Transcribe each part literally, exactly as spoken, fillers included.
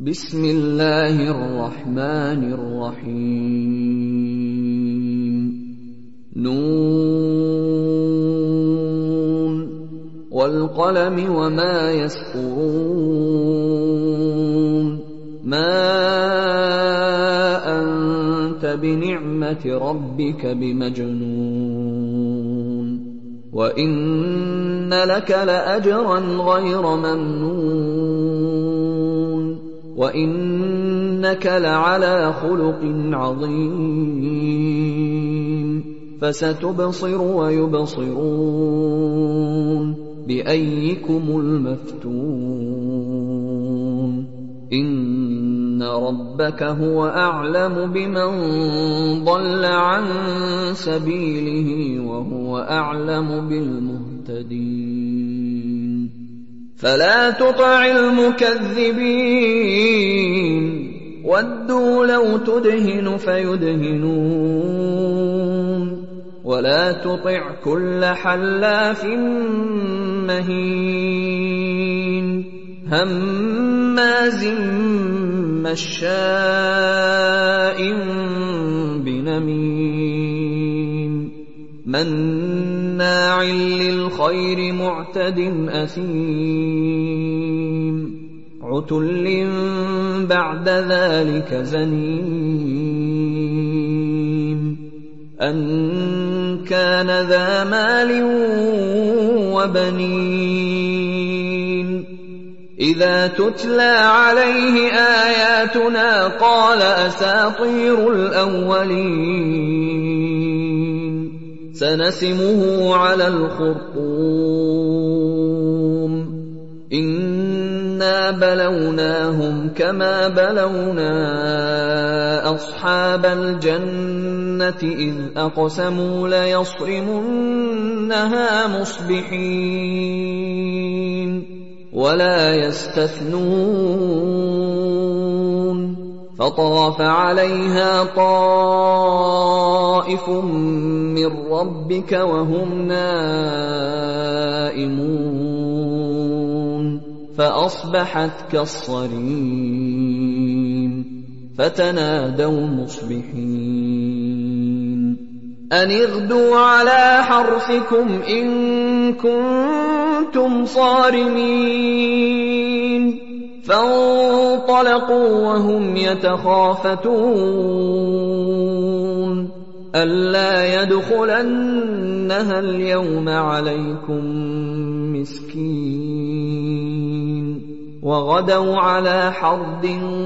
بسم الله الرحمن الرحيم نون والقلم وما يسطرون ما أنت بنعمة ربك بمجنون وإن لك لأجرا غير ممنون وإنك لعلى خلق عظيم فستبصر ويبصرون بأيكم المفتون إن ربك هو أعلم بمن ضل عن سبيله وهو أعلم بالمهتدين فلا تطع المكذبين ودوا لو تدهن فيدهنون ولا تطع كل حلاف مهين هماز مشاء بنميم مناع للخير معتد أثيم عتل بعد ذلك زنيم أن كان ذا مال وبنين إذا تتلى عليه آياتنا قال أساطير الأولين سنسمه على الخرطوم إنا بلوناهم كما بلونا أصحاب الجنة إذ أقسموا ليصرمنها مصبحين ولا يستثنون فطاف عليها طائف من ربك وهم نائمون فأصبحت كالصريم فتنادوا مصبحين أن اغدوا على حرثكم إن كنتم صارمين فانطلقوا وهم يتخافتون ألا يدخلنها اليوم عليكم مسكين وغدوا على حرد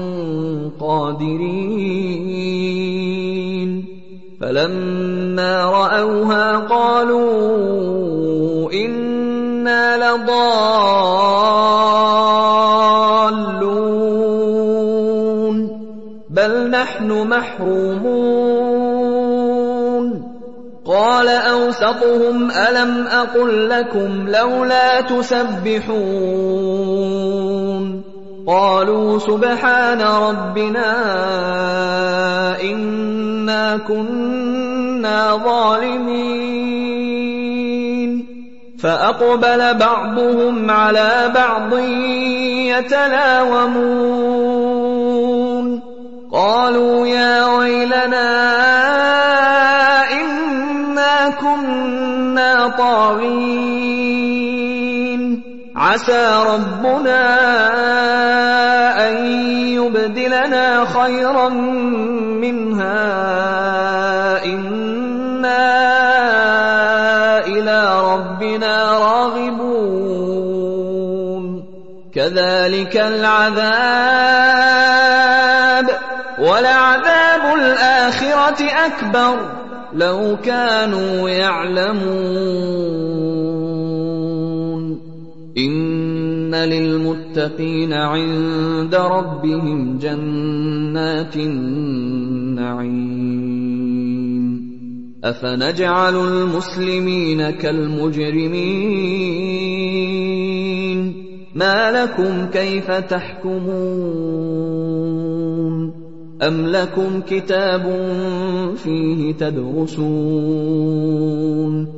قادرين فلما رأوها قالوا إنا لضالون بل نحن محرومون قال أوسطهم ألم أقل لكم لولا تسبحون قالوا سبحان ربنا إنا كنا ظالمين فأقبل بعضهم على بعض يتلاومون قالوا يا ويلنا إنا كنا طاغين عسى ربنا أن يبدلنا خيرا منها إنا إلى ربنا راغبون كذلك العذاب ولعذاب الآخرة أكبر لو كانوا يعلمون إن للمتقين عند ربهم جنات النعيم أفنجعل المسلمين كالمجرمين ما لكم كيف تحكمون أم لكم كتاب فيه تدرسون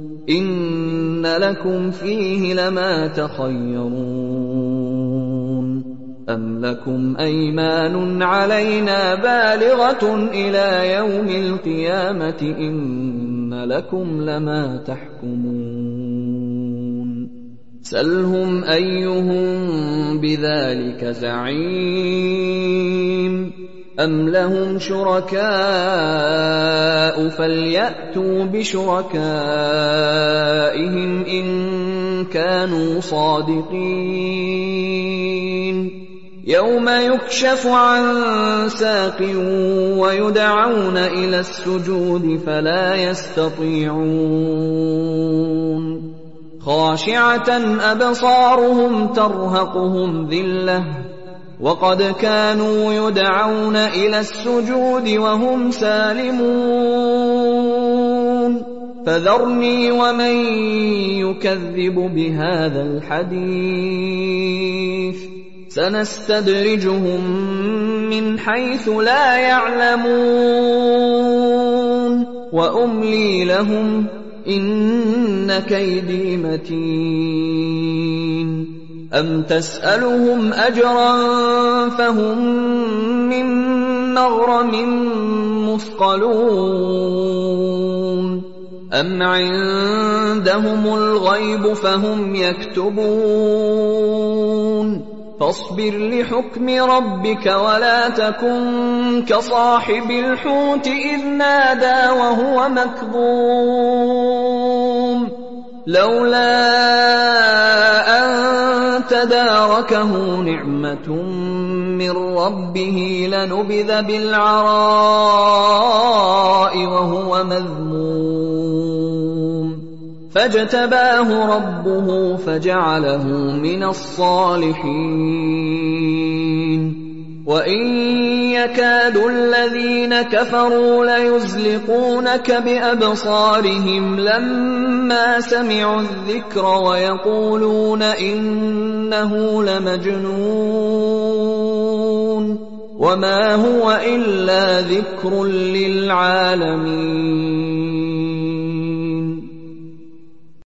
إن لكم فيه لما تخيرون أَمْ لَكُمْ أَيْمَانٌ عَلَيْنَا بَالِغَةٌ إِلَىٰ يَوْمِ الْقِيَامَةِ إِنَّ لَكُمْ لَمَا تَحْكُمُونَ سَلْهُمْ أَيُّهُم بِذَٰلِكَ زَعِيمٌ أَمْ لَهُمْ شُرَكَاءُ فَلْيَأْتُوا بِشُرَكَائِهِمْ إِن كَانُوا صَادِقِينَ يَوْمَ يُكْشَفُ عَن سَاقٍ وَيُدْعَوْنَ إِلَى السُّجُودِ فَلَا يَسْتَطِيعُونَ خَاشِعَةً أَبْصَارُهُمْ تَرْهَقُهُمْ ذِلَّةٌ وَقَدْ كَانُوا يُدْعَوْنَ إِلَى السُّجُودِ وَهُمْ سَالِمُونَ فَذَرْنِي وَمَن يُكَذِّبُ بِهَٰذَا الْحَدِيثِ سَنَسْتَدْرِجُهُم مِّنْ حَيْثُ لَا يَعْلَمُونَ وَأُمْلِي لَهُمْ إِنَّ كَيْدِي مَتِينٌ أَمْ تَسْأَلُهُمْ أَجْرًا فَهُم مِّن مَّغْرَمٍ مُّثْقَلُونَ أَمْ عِندَهُمُ الْغَيْبُ فَهُمْ يَكْتُبُونَ فَاصْبِرْ لِحُكْمِ رَبِّكَ وَلَا تَكُن كَصَاحِبِ الْحُوتِ إِذْ نَادَىٰ وَهُوَ مَكْظُومٌ لَّوْلَا أَن تَدَارَكَهُ نِعْمَةٌ مِّن رَّبِّهِ لَنُبِذَ بِالْعَرَاءِ وَهُوَ مَذْمُومٌ فَاجْتَبَاهُ رَبُّهُ فَجَعَلَهُ مِنَ الصَّالِحِينَ وَإِن يَكَادُ الَّذِينَ كَفَرُوا لَيُزْلِقُونَكَ بِأَبْصَارِهِمْ لَمَّا سَمِعُوا الذِّكْرَ وَيَقُولُونَ إِنَّهُ لَمَجْنُونٌ وَمَا هُوَ إِلَّا ذِكْرٌ لِّلْعَالَمِينَ